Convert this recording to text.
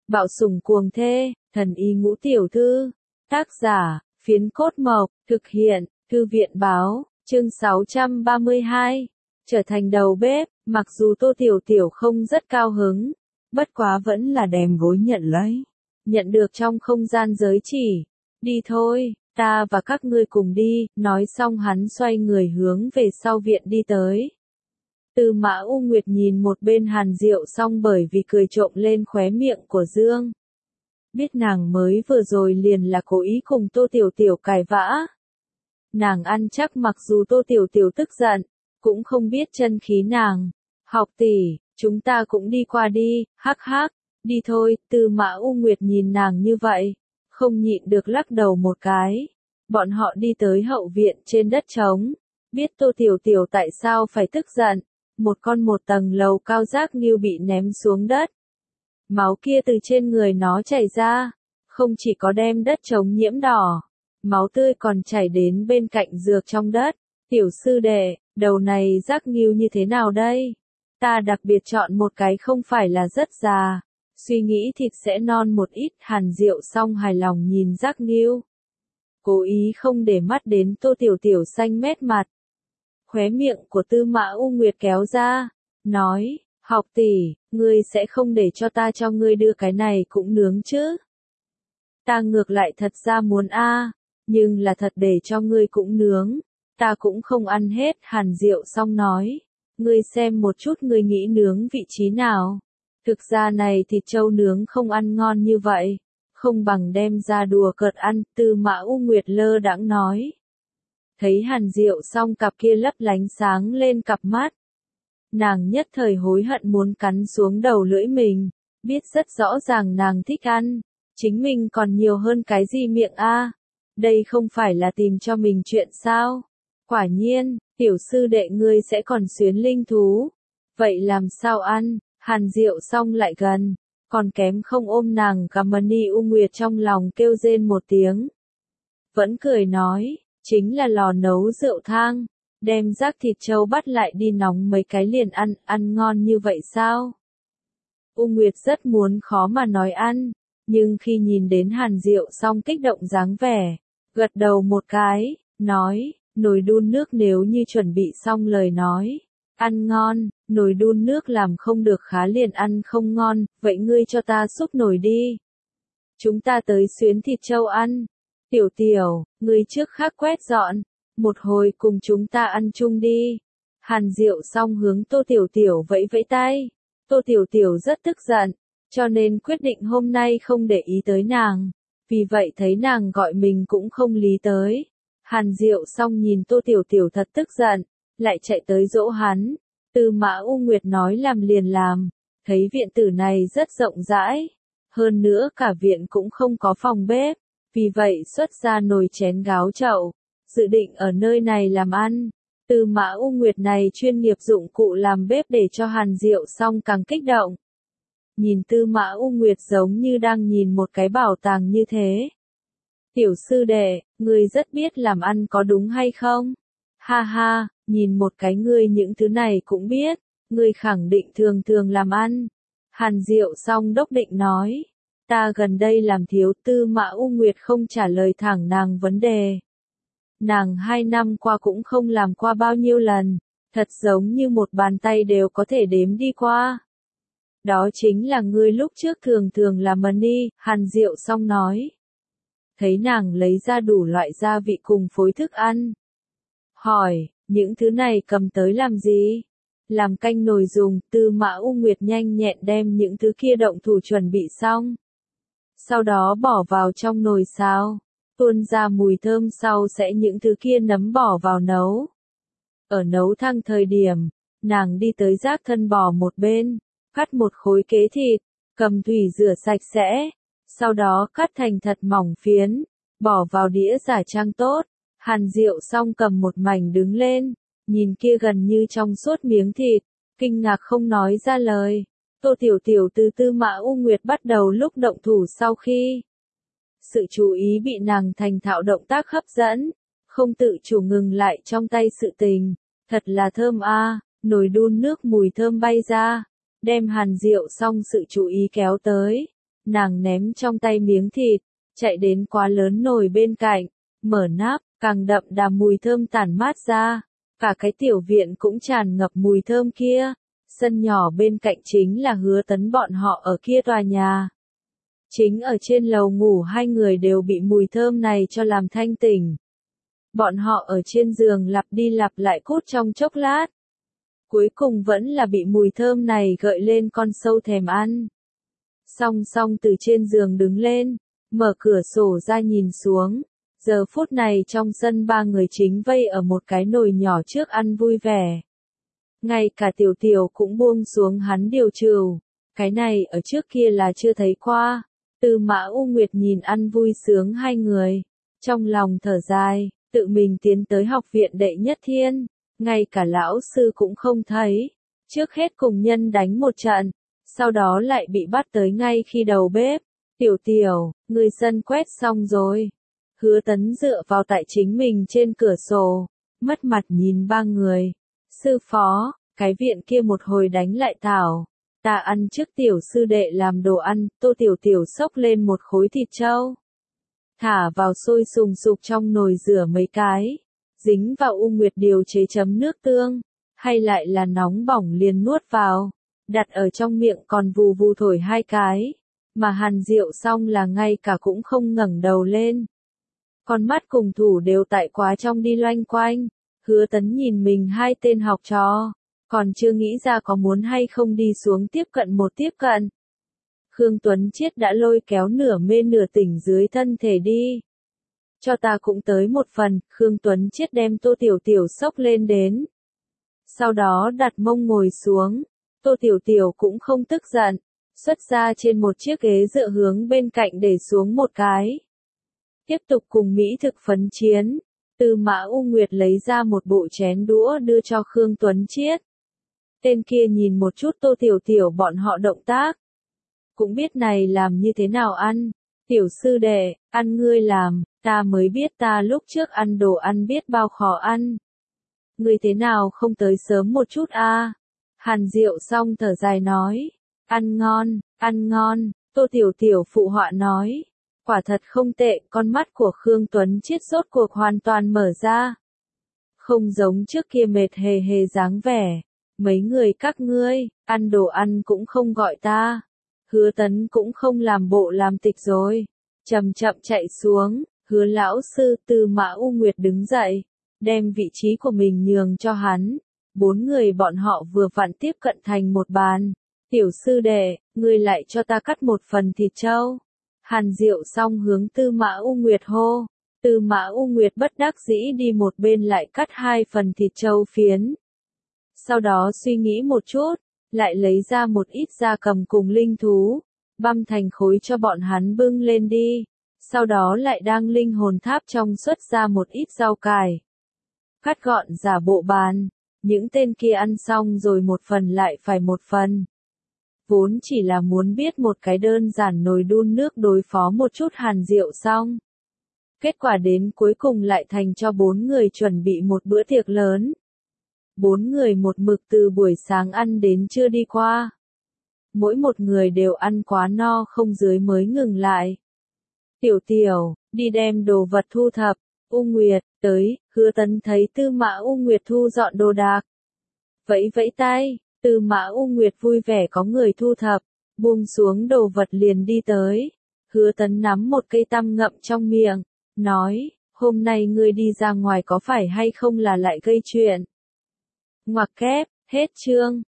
Bạo sủng cuồng thê, thần y ngũ tiểu thư. Tác giả, Phiến Cốt Mộc, thực hiện, Thư viện báo, chương 632. Trở thành đầu bếp, mặc dù Tô Tiểu Tiểu không rất cao hứng, bất quá vẫn là đem gối nhận lấy. Nhận được trong không gian giới chỉ. Đi thôi, ta và các ngươi cùng đi, nói xong hắn xoay người hướng về sau viện đi tới. Tư Mã U Nguyệt nhìn một bên Hàn Diệu xong bởi vì cười trộm lên khóe miệng của Dương. Biết nàng mới vừa rồi liền là cố ý cùng Tô Tiểu Tiểu cãi vã. Nàng ăn chắc mặc dù Tô Tiểu Tiểu tức giận, cũng không biết chân khí nàng. Học tỷ, chúng ta cũng đi qua đi, hắc hắc, đi thôi, Tư Mã U Nguyệt nhìn nàng như vậy, không nhịn được lắc đầu một cái. Bọn họ đi tới hậu viện trên đất trống, biết Tô Tiểu Tiểu tại sao phải tức giận, một tầng lầu cao giác nghiêu bị ném xuống đất. Máu kia từ trên người nó chảy ra, không chỉ có đem đất trống nhiễm đỏ, máu tươi còn chảy đến bên cạnh dược trong đất. Tiểu sư đệ, đầu này giác nghiêu như thế nào đây? Ta đặc biệt chọn một cái không phải là rất già, suy nghĩ thịt sẽ non một ít. Hàn Diệu xong hài lòng nhìn giác nghiêu, cố ý không để mắt đến Tô Tiểu Tiểu xanh mét mặt. Khóe miệng của Tư Mã U Nguyệt kéo ra, nói, học tỷ, ngươi sẽ không để cho ta cho ngươi đưa cái này cũng nướng chứ? Ta ngược lại thật ra muốn nhưng là thật để cho ngươi cũng nướng, ta cũng không ăn hết. Hàn Diệu xong nói, ngươi xem một chút ngươi nghĩ nướng vị trí nào? Thực ra này thịt trâu nướng không ăn ngon như vậy, không bằng đem ra đùa cợt ăn. Tư Mã U Nguyệt lơ đãng nói. Thấy Hàn Diệu xong cặp kia lấp lánh sáng lên cặp mắt, nàng nhất thời hối hận muốn cắn xuống đầu lưỡi mình, biết rất rõ ràng nàng thích ăn, chính mình còn nhiều hơn cái gì miệng đây không phải là tìm cho mình chuyện sao? Quả nhiên, tiểu sư đệ ngươi sẽ còn xuyến linh thú, vậy làm sao ăn? Hàn Diệu xong lại gần, còn kém không ôm nàng Kamani U Nguyệt trong lòng kêu rên một tiếng. Vẫn cười nói, chính là lò nấu rượu thang, đem rác thịt trâu bắt lại đi nóng mấy cái liền ăn ngon như vậy sao? U Nguyệt rất muốn khó mà nói ăn, nhưng khi nhìn đến Hàn Diệu xong kích động dáng vẻ, gật đầu một cái, nói, nồi đun nước nếu như chuẩn bị xong lời nói, ăn ngon, nồi đun nước làm không được khá liền ăn không ngon, vậy ngươi cho ta xúc nồi đi. Chúng ta tới xuyến thịt trâu ăn. Tiểu Tiểu, ngươi trước khác quét dọn, một hồi cùng chúng ta ăn chung đi. Hàn Diệu xong hướng Tô Tiểu Tiểu vẫy vẫy tay. Tô Tiểu Tiểu rất tức giận, cho nên quyết định hôm nay không để ý tới nàng. Vì vậy thấy nàng gọi mình cũng không lý tới. Hàn Diệu xong nhìn Tô Tiểu Tiểu thật tức giận, lại chạy tới dỗ hắn. Tư Mã U Nguyệt nói làm liền làm, thấy viện tử này rất rộng rãi. Hơn nữa cả viện cũng không có phòng bếp, vì vậy xuất ra nồi chén gáo chậu, dự định ở nơi này làm ăn. Tư Mã U Nguyệt này chuyên nghiệp dụng cụ làm bếp để cho Hàn Diệu xong càng kích động. Nhìn Tư Mã U Nguyệt giống như đang nhìn một cái bảo tàng như thế. Tiểu sư đệ, ngươi rất biết làm ăn có đúng hay không? Ha ha, nhìn một cái ngươi những thứ này cũng biết, ngươi khẳng định thường thường làm ăn. Hàn Diệu xong đốc định nói, ta gần đây làm thiếu. Tư Mã U Nguyệt không trả lời thẳng nàng vấn đề. Nàng 2 năm qua cũng không làm qua bao nhiêu lần, thật giống như một bàn tay đều có thể đếm đi qua. Đó chính là ngươi lúc trước thường thường làm money. Hàn Diệu xong nói. Thấy nàng lấy ra đủ loại gia vị cùng phối thức ăn. Hỏi, những thứ này cầm tới làm gì? Làm canh nồi dùng. Tư Mã U Nguyệt nhanh nhẹn đem những thứ kia động thủ chuẩn bị xong. Sau đó bỏ vào trong nồi xào, tuôn ra mùi thơm sau sẽ những thứ kia nấm bỏ vào nấu. Ở nấu thang thời điểm, nàng đi tới rác thân bò một bên, cắt một khối kế thịt, cầm thủy rửa sạch sẽ, sau đó cắt thành thật mỏng phiến, bỏ vào đĩa rải trang tốt. Hàn Diệu xong cầm một mảnh đứng lên, nhìn kia gần như trong suốt miếng thịt, kinh ngạc không nói ra lời. Tô Tiểu Tiểu từ Tư Mã U Nguyệt bắt đầu lúc động thủ sau khi sự chú ý bị nàng thành thạo động tác hấp dẫn, không tự chủ ngừng lại trong tay sự tình, thật là thơm nồi đun nước mùi thơm bay ra, đem Hàn Diệu xong sự chú ý kéo tới. Nàng ném trong tay miếng thịt, chạy đến quá lớn nồi bên cạnh, mở nắp, càng đậm đà mùi thơm tản mát ra. Cả cái tiểu viện cũng tràn ngập mùi thơm kia. Sân nhỏ bên cạnh chính là Hứa Tấn bọn họ ở kia tòa nhà. Chính ở trên lầu ngủ hai người đều bị mùi thơm này cho làm thanh tỉnh. Bọn họ ở trên giường lặp đi lặp lại cút trong chốc lát. Cuối cùng vẫn là bị mùi thơm này gợi lên con sâu thèm ăn. Song song từ trên giường đứng lên, mở cửa sổ ra nhìn xuống. Giờ phút này trong sân ba người chính vây ở một cái nồi nhỏ trước ăn vui vẻ. Ngay cả Tiểu Tiểu cũng buông xuống hắn điều trừu. Cái này ở trước kia là chưa thấy qua. Tư Mã U Nguyệt nhìn ăn vui sướng hai người. Trong lòng thở dài, tự mình tiến tới học viện đệ nhất thiên. Ngay cả lão sư cũng không thấy. Trước hết cùng nhân đánh một trận. Sau đó lại bị bắt tới ngay khi đầu bếp. Tiểu Tiểu, người sân quét xong rồi. Hứa Tấn dựa vào tại chính mình trên cửa sổ. Mất mặt nhìn ba người. Sư phó, cái viện kia một hồi đánh lại Thảo. Ta ăn trước tiểu sư đệ làm đồ ăn, Tô Tiểu Tiểu xốc lên một khối thịt trâu. Thả vào sôi sùng sục trong nồi rửa mấy cái. Dính vào U Nguyệt điều chế chấm nước tương. Hay lại là nóng bỏng liền nuốt vào. Đặt ở trong miệng còn vù vù thổi hai cái. Mà Hàn Diệu xong là ngay cả cũng không ngẩng đầu lên. Con mắt cùng thủ đều tại quá trong đi loanh quanh. Hứa Tấn nhìn mình hai tên học trò. Còn chưa nghĩ ra có muốn hay không đi xuống tiếp cận một tiếp cận. Khương Tuấn Chiết đã lôi kéo nửa mê nửa tỉnh dưới thân thể đi. Cho ta cũng tới một phần, Khương Tuấn Chiết đem Tô Tiểu Tiểu xốc lên đến. Sau đó đặt mông ngồi xuống. Tô Tiểu Tiểu cũng không tức giận. Xuất ra trên một chiếc ghế dựa hướng bên cạnh để xuống một cái. Tiếp tục cùng Mỹ thực phấn chiến. Tư Mã U Nguyệt lấy ra một bộ chén đũa đưa cho Khương Tuấn Chiết. Tên kia nhìn một chút Tô Tiểu Tiểu bọn họ động tác. Cũng biết này làm như thế nào ăn. Tiểu sư đệ, ăn ngươi làm, ta mới biết ta lúc trước ăn đồ ăn biết bao khó ăn. Ngươi thế nào không tới sớm một chút a? Hàn Diệu xong thở dài nói. Ăn ngon, Tô Tiểu Tiểu phụ họa nói. Quả thật không tệ, con mắt của Khương Tuấn Chiết rốt cuộc hoàn toàn mở ra. Không giống trước kia mệt hề hề dáng vẻ. Mấy người các ngươi, ăn đồ ăn cũng không gọi ta. Hứa Tấn cũng không làm bộ làm tịch rồi. Chậm chậm chạy xuống, Hứa lão sư Tư Mã U Nguyệt đứng dậy. Đem vị trí của mình nhường cho hắn. Bốn người bọn họ vừa vặn tiếp cận thành một bàn. Tiểu sư đệ, ngươi lại cho ta cắt một phần thịt trâu. Hàn Diệu xong hướng Tư Mã U Nguyệt hô. Tư Mã U Nguyệt bất đắc dĩ đi một bên lại cắt hai phần thịt trâu phiến. Sau đó suy nghĩ một chút, lại lấy ra một ít gia cầm cùng linh thú, băm thành khối cho bọn hắn bưng lên đi. Sau đó lại đang linh hồn tháp trong xuất ra một ít rau cải. Cắt gọn giả bộ bàn, những tên kia ăn xong rồi một phần lại phải một phần. Vốn chỉ là muốn biết một cái đơn giản nồi đun nước đối phó một chút Hàn Diệu xong. Kết quả đến cuối cùng lại thành cho bốn người chuẩn bị một bữa tiệc lớn. Bốn người một mực từ buổi sáng ăn đến trưa đi qua. Mỗi một người đều ăn quá no không dưới mới ngừng lại. Tiểu Tiểu, đi đem đồ vật thu thập. U Nguyệt, tới, Hứa Tấn thấy Tư Mã U Nguyệt thu dọn đồ đạc. Vẫy vẫy tay, Tư Mã U Nguyệt vui vẻ có người thu thập, buông xuống đồ vật liền đi tới. Hứa Tấn nắm một cây tăm ngậm trong miệng, nói, hôm nay ngươi đi ra ngoài có phải hay không là lại gây chuyện. Ngoặc kép, hết chương.